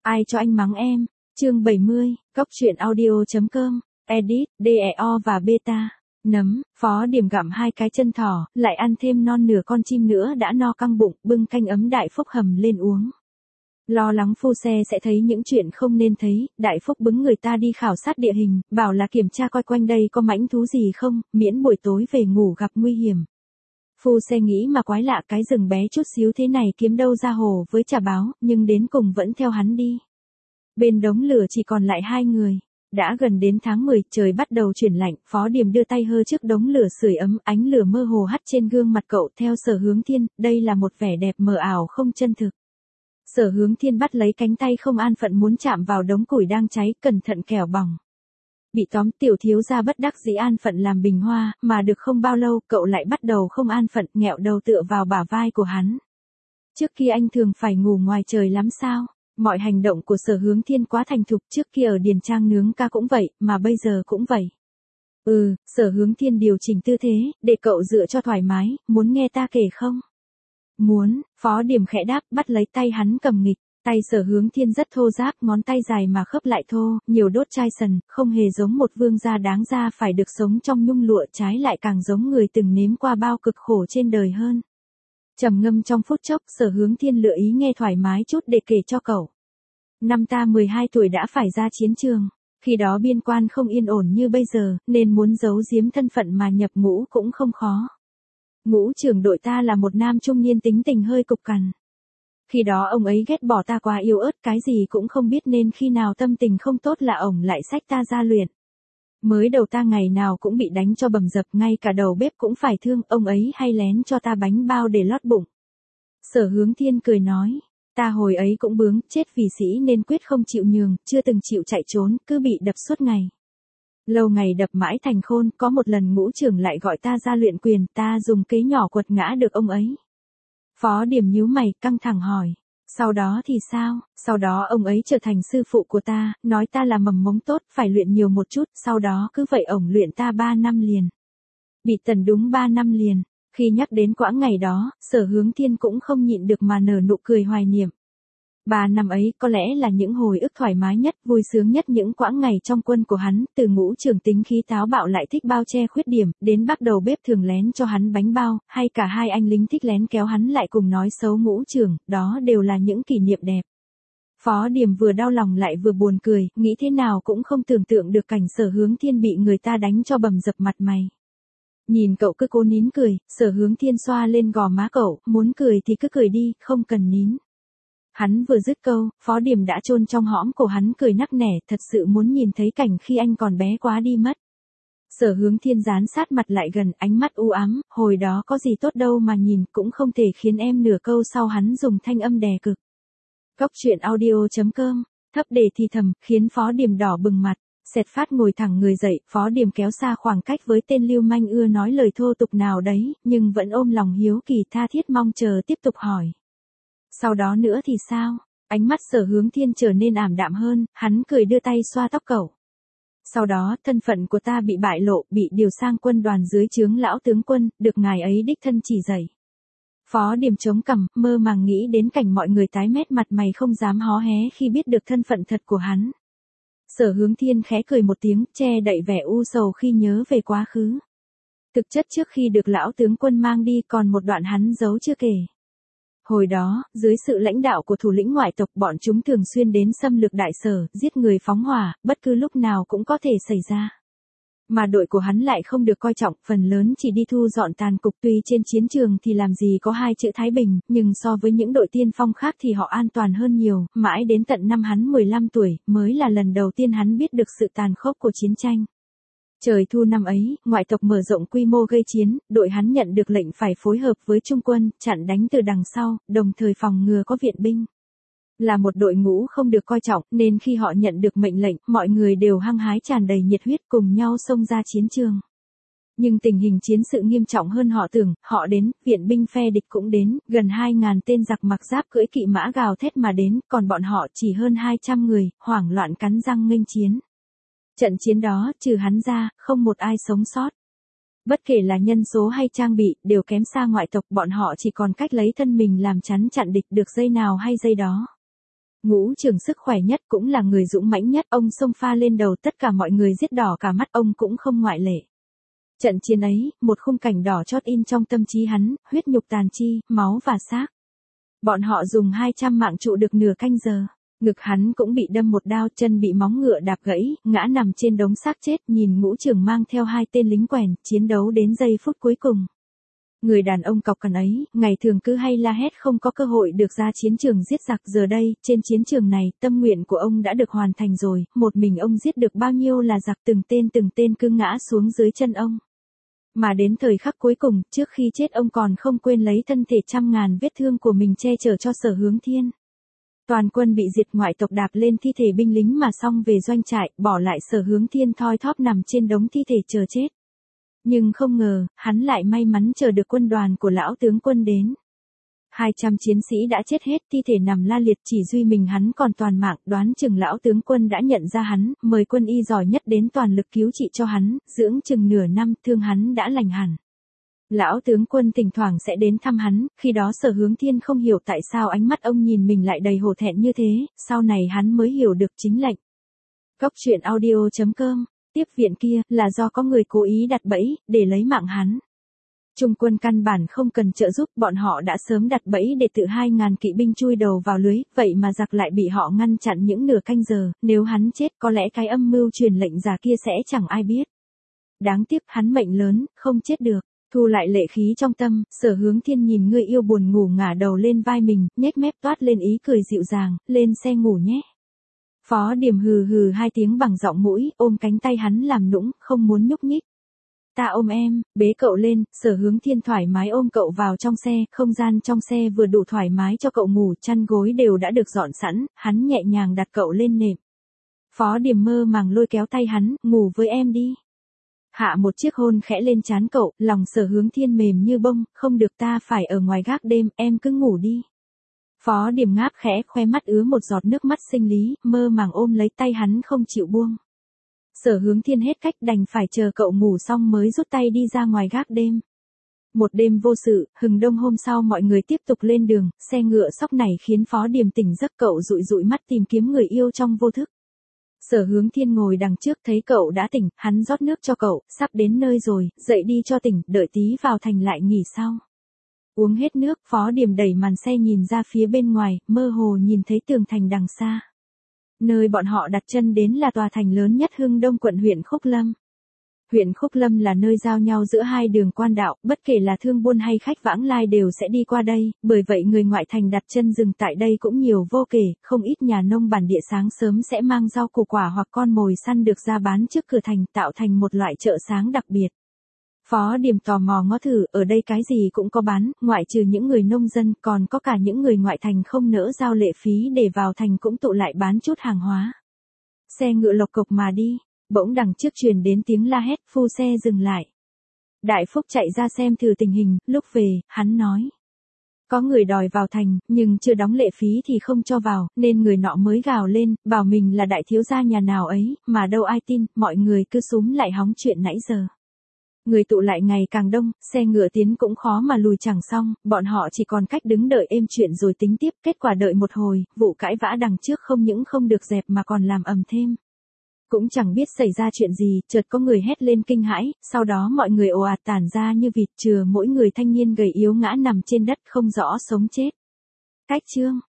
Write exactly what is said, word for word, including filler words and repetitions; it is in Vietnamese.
Ai cho anh mắng em? Chương bảy mươi, Cóc truyện audio.com, edit, đê e o và beta. Nấm, Phó Điểm gặm hai cái chân thỏ, lại ăn thêm non nửa con chim nữa đã no căng bụng, bưng canh ấm Đại Phúc hầm lên uống. Lo lắng phu xe sẽ thấy những chuyện không nên thấy, Đại Phúc bứng người ta đi khảo sát địa hình, bảo là kiểm tra coi quanh đây có mãnh thú gì không, miễn buổi tối về ngủ gặp nguy hiểm. Phu xe nghĩ mà quái lạ, cái rừng bé chút xíu thế này kiếm đâu ra hồ với chả báo, nhưng đến cùng vẫn theo hắn đi. Bên đống lửa chỉ còn lại hai người. Đã gần đến tháng mười, trời bắt đầu chuyển lạnh, Phó Điểm đưa tay hơ trước đống lửa sưởi ấm, ánh lửa mơ hồ hắt trên gương mặt cậu. Theo Sở Hướng Thiên, đây là một vẻ đẹp mờ ảo không chân thực. Sở Hướng Thiên bắt lấy cánh tay không an phận muốn chạm vào đống củi đang cháy, cẩn thận kẻo bỏng. Bị tóm, tiểu thiếu gia bất đắc dĩ an phận làm bình hoa, mà được không bao lâu, cậu lại bắt đầu không an phận, nghẹo đầu tựa vào bả vai của hắn. Trước kia anh thường phải ngủ ngoài trời lắm sao? Mọi hành động của Sở Hướng Thiên quá thành thục, trước kia ở điền trang nướng ca cũng vậy, mà bây giờ cũng vậy. Ừ, Sở Hướng Thiên điều chỉnh tư thế, để cậu dựa cho thoải mái, muốn nghe ta kể không? Muốn, Phó Điểm khẽ đáp, bắt lấy tay hắn cầm nghịch. Tay Sở Hướng Thiên rất thô ráp, ngón tay dài mà khớp lại thô, nhiều đốt chai sần, không hề giống một vương gia đáng ra phải được sống trong nhung lụa, trái lại càng giống người từng nếm qua bao cực khổ trên đời hơn. Trầm ngâm trong phút chốc, Sở Hướng Thiên lựa ý nghe thoải mái chút để kể cho cậu. Năm ta mười hai tuổi đã phải ra chiến trường, khi đó biên quan không yên ổn như bây giờ, nên muốn giấu giếm thân phận mà nhập ngũ cũng không khó. Ngũ trưởng đội ta là một nam trung niên tính tình hơi cục cằn. Khi đó ông ấy ghét bỏ ta quá yếu ớt, cái gì cũng không biết, nên khi nào tâm tình không tốt là ổng lại xách ta ra luyện. Mới đầu ta ngày nào cũng bị đánh cho bầm dập, ngay cả đầu bếp cũng phải thương, ông ấy hay lén cho ta bánh bao để lót bụng. Sở Hướng Thiên cười nói, ta hồi ấy cũng bướng, chết vì sĩ nên quyết không chịu nhường, chưa từng chịu chạy trốn, cứ bị đập suốt ngày. Lâu ngày đập mãi thành khôn, có một lần ngũ trưởng lại gọi ta ra luyện quyền, ta dùng kế nhỏ quật ngã được ông ấy. Phó Điểm nhíu mày, căng thẳng hỏi, sau đó thì sao? Sau đó ông ấy trở thành sư phụ của ta, nói ta là mầm mống tốt, phải luyện nhiều một chút, sau đó cứ vậy ổng luyện ta ba năm liền. Bị tần đúng ba năm liền. Khi nhắc đến quãng ngày đó, Sở Hướng Thiên cũng không nhịn được mà nở nụ cười hoài niệm. Ba năm ấy có lẽ là những hồi ức thoải mái nhất, vui sướng nhất những quãng ngày trong quân của hắn, từ ngũ trưởng tính khí táo bạo lại thích bao che khuyết điểm, đến bắt đầu bếp thường lén cho hắn bánh bao, hay cả hai anh lính thích lén kéo hắn lại cùng nói xấu ngũ trưởng, đó đều là những kỷ niệm đẹp. Phó Điểm vừa đau lòng lại vừa buồn cười, nghĩ thế nào cũng không tưởng tượng được cảnh Sở Hướng Thiên bị người ta đánh cho bầm dập mặt mày. Nhìn cậu cứ cố nín cười, Sở Hướng Thiên xoa lên gò má cậu, muốn cười thì cứ cười đi, không cần nín. Hắn vừa dứt câu, Phó Điểm đã chôn trong hõm cổ hắn cười nắc nẻ, thật sự muốn nhìn thấy cảnh khi anh còn bé quá đi mất. Sở Hướng Thiên dán sát mặt lại gần, ánh mắt u ám, hồi đó có gì tốt đâu mà nhìn, cũng không thể khiến em nửa câu sau hắn dùng thanh âm đè cực. Cóc truyện audio.com, thấp đề thì thầm, khiến Phó Điểm đỏ bừng mặt. Xẹt phát ngồi thẳng người dậy, Phó Điểm kéo xa khoảng cách với tên lưu manh ưa nói lời thô tục nào đấy, nhưng vẫn ôm lòng hiếu kỳ tha thiết mong chờ tiếp tục hỏi. Sau đó nữa thì sao? Ánh mắt Sở Hướng Thiên trở nên ảm đạm hơn, hắn cười đưa tay xoa tóc cậu. Sau đó, thân phận của ta bị bại lộ, bị điều sang quân đoàn dưới trướng lão tướng quân, được ngài ấy đích thân chỉ dạy. Phó Điểm chống cằm, mơ màng nghĩ đến cảnh mọi người tái mét mặt mày không dám hó hé khi biết được thân phận thật của hắn. Sở Hướng Thiên khẽ cười một tiếng, che đậy vẻ u sầu khi nhớ về quá khứ. Thực chất trước khi được lão tướng quân mang đi còn một đoạn hắn giấu chưa kể. Hồi đó, dưới sự lãnh đạo của thủ lĩnh ngoại tộc, bọn chúng thường xuyên đến xâm lược Đại Sở, giết người phóng hỏa, bất cứ lúc nào cũng có thể xảy ra. Mà đội của hắn lại không được coi trọng, phần lớn chỉ đi thu dọn tàn cục, tuy trên chiến trường thì làm gì có hai chữ Thái Bình, nhưng so với những đội tiên phong khác thì họ an toàn hơn nhiều, mãi đến tận năm hắn mười lăm tuổi, mới là lần đầu tiên hắn biết được sự tàn khốc của chiến tranh. Trời thu năm ấy, ngoại tộc mở rộng quy mô gây chiến, đội hắn nhận được lệnh phải phối hợp với Trung quân, chặn đánh từ đằng sau, đồng thời phòng ngừa có viện binh. Là một đội ngũ không được coi trọng, nên khi họ nhận được mệnh lệnh, mọi người đều hăng hái tràn đầy nhiệt huyết cùng nhau xông ra chiến trường. Nhưng tình hình chiến sự nghiêm trọng hơn họ tưởng, họ đến, viện binh phe địch cũng đến, gần hai ngàn tên giặc mặc giáp cưỡi kỵ mã gào thét mà đến, còn bọn họ chỉ hơn hai trăm người, hoảng loạn cắn răng nghênh chiến. Trận chiến đó, trừ hắn ra, không một ai sống sót. Bất kể là nhân số hay trang bị, đều kém xa ngoại tộc, bọn họ chỉ còn cách lấy thân mình làm chắn chặn địch, được dây nào hay dây đó. Ngũ trưởng sức khỏe nhất cũng là người dũng mãnh nhất, ông xông pha lên đầu tất cả mọi người giết đỏ cả mắt, ông cũng không ngoại lệ. Trận chiến ấy, một khung cảnh đỏ chót in trong tâm trí hắn, huyết nhục tàn chi, máu và xác. Bọn họ dùng hai trăm mạng trụ được nửa canh giờ. Ngực hắn cũng bị đâm một đao, chân bị móng ngựa đạp gãy, ngã nằm trên đống xác chết, nhìn Ngũ trưởng mang theo hai tên lính quèn, chiến đấu đến giây phút cuối cùng. Người đàn ông cọc cằn ấy, ngày thường cứ hay la hét không có cơ hội được ra chiến trường giết giặc, giờ đây, trên chiến trường này, tâm nguyện của ông đã được hoàn thành rồi, một mình ông giết được bao nhiêu là giặc, từng tên từng tên cứ ngã xuống dưới chân ông. Mà đến thời khắc cuối cùng, trước khi chết ông còn không quên lấy thân thể trăm ngàn vết thương của mình che chở cho Sở Hướng Thiên. Toàn quân bị diệt, ngoại tộc đạp lên thi thể binh lính mà xong về doanh trại, bỏ lại Sở Hướng Thiên thoi thóp nằm trên đống thi thể chờ chết. Nhưng không ngờ, hắn lại may mắn chờ được quân đoàn của lão tướng quân đến. hai trăm chiến sĩ đã chết hết, thi thể nằm la liệt, chỉ duy mình hắn còn toàn mạng, đoán chừng lão tướng quân đã nhận ra hắn, mời quân y giỏi nhất đến toàn lực cứu trị cho hắn, dưỡng chừng nửa năm, thương hắn đã lành hẳn. Lão tướng quân thỉnh thoảng sẽ đến thăm hắn, khi đó Sở Hướng Thiên không hiểu tại sao ánh mắt ông nhìn mình lại đầy hổ thẹn như thế, sau này hắn mới hiểu được chính lệnh. Cốc truyện audio chấm com, tiếp viện kia, là do có người cố ý đặt bẫy, để lấy mạng hắn. Trung quân căn bản không cần trợ giúp, bọn họ đã sớm đặt bẫy để tự hai ngàn kỵ binh chui đầu vào lưới, vậy mà giặc lại bị họ ngăn chặn những nửa canh giờ, nếu hắn chết có lẽ cái âm mưu truyền lệnh giả kia sẽ chẳng ai biết. Đáng tiếc hắn mệnh lớn, không chết được. Thu lại lệ khí trong tâm, Sở Hướng Thiên nhìn người yêu buồn ngủ ngả đầu lên vai mình, nhếch mép toát lên ý cười dịu dàng, lên xe ngủ nhé. Phó Điềm hừ hừ hai tiếng bằng giọng mũi, ôm cánh tay hắn làm nũng, không muốn nhúc nhích. Ta ôm em, bế cậu lên, Sở Hướng Thiên thoải mái ôm cậu vào trong xe, không gian trong xe vừa đủ thoải mái cho cậu ngủ, chăn gối đều đã được dọn sẵn, hắn nhẹ nhàng đặt cậu lên nệm. Phó Điềm mơ màng lôi kéo tay hắn, ngủ với em đi. Hạ một chiếc hôn khẽ lên trán cậu, lòng Sở Hướng Thiên mềm như bông, không được, ta phải ở ngoài gác đêm, em cứ ngủ đi. Phó Điềm ngáp khẽ, khoe mắt ứa một giọt nước mắt sinh lý, mơ màng ôm lấy tay hắn không chịu buông. Sở Hướng Thiên hết cách đành phải chờ cậu ngủ xong mới rút tay đi ra ngoài gác đêm. Một đêm vô sự, hừng đông hôm sau mọi người tiếp tục lên đường, xe ngựa sóc này khiến Phó Điềm tỉnh giấc, cậu dụi dụi mắt tìm kiếm người yêu trong vô thức. Sở Hướng Thiên ngồi đằng trước thấy cậu đã tỉnh, hắn rót nước cho cậu, sắp đến nơi rồi, dậy đi cho tỉnh, đợi tí vào thành lại nghỉ sau. Uống hết nước, Phó Điềm đẩy màn xe nhìn ra phía bên ngoài, mơ hồ nhìn thấy tường thành đằng xa. Nơi bọn họ đặt chân đến là tòa thành lớn nhất Hưng Đông quận huyện Khúc Lâm. Huyện Khúc Lâm là nơi giao nhau giữa hai đường quan đạo, bất kể là thương buôn hay khách vãng lai đều sẽ đi qua đây, bởi vậy người ngoại thành đặt chân dừng tại đây cũng nhiều vô kể, không ít nhà nông bản địa sáng sớm sẽ mang rau củ quả hoặc con mồi săn được ra bán trước cửa thành, tạo thành một loại chợ sáng đặc biệt. Phó Điềm tò mò ngó thử, ở đây cái gì cũng có bán, ngoại trừ những người nông dân, còn có cả những người ngoại thành không nỡ giao lệ phí để vào thành cũng tụ lại bán chút hàng hóa. Xe ngựa lộc cộc mà đi, bỗng đằng trước truyền đến tiếng la hét, phu xe dừng lại. Đại Phúc chạy ra xem thử tình hình, lúc về, hắn nói. Có người đòi vào thành, nhưng chưa đóng lệ phí thì không cho vào, nên người nọ mới gào lên, bảo mình là đại thiếu gia nhà nào ấy, mà đâu ai tin, mọi người cứ xúm lại hóng chuyện nãy giờ. Người tụ lại ngày càng đông, xe ngựa tiến cũng khó mà lùi chẳng xong, bọn họ chỉ còn cách đứng đợi êm chuyện rồi tính tiếp, kết quả đợi một hồi, vụ cãi vã đằng trước không những không được dẹp mà còn làm ầm thêm. Cũng chẳng biết xảy ra chuyện gì, chợt có người hét lên kinh hãi, sau đó mọi người ồ ạt tản ra như vịt, chừa mỗi người thanh niên gầy yếu ngã nằm trên đất không rõ sống chết. Cách chương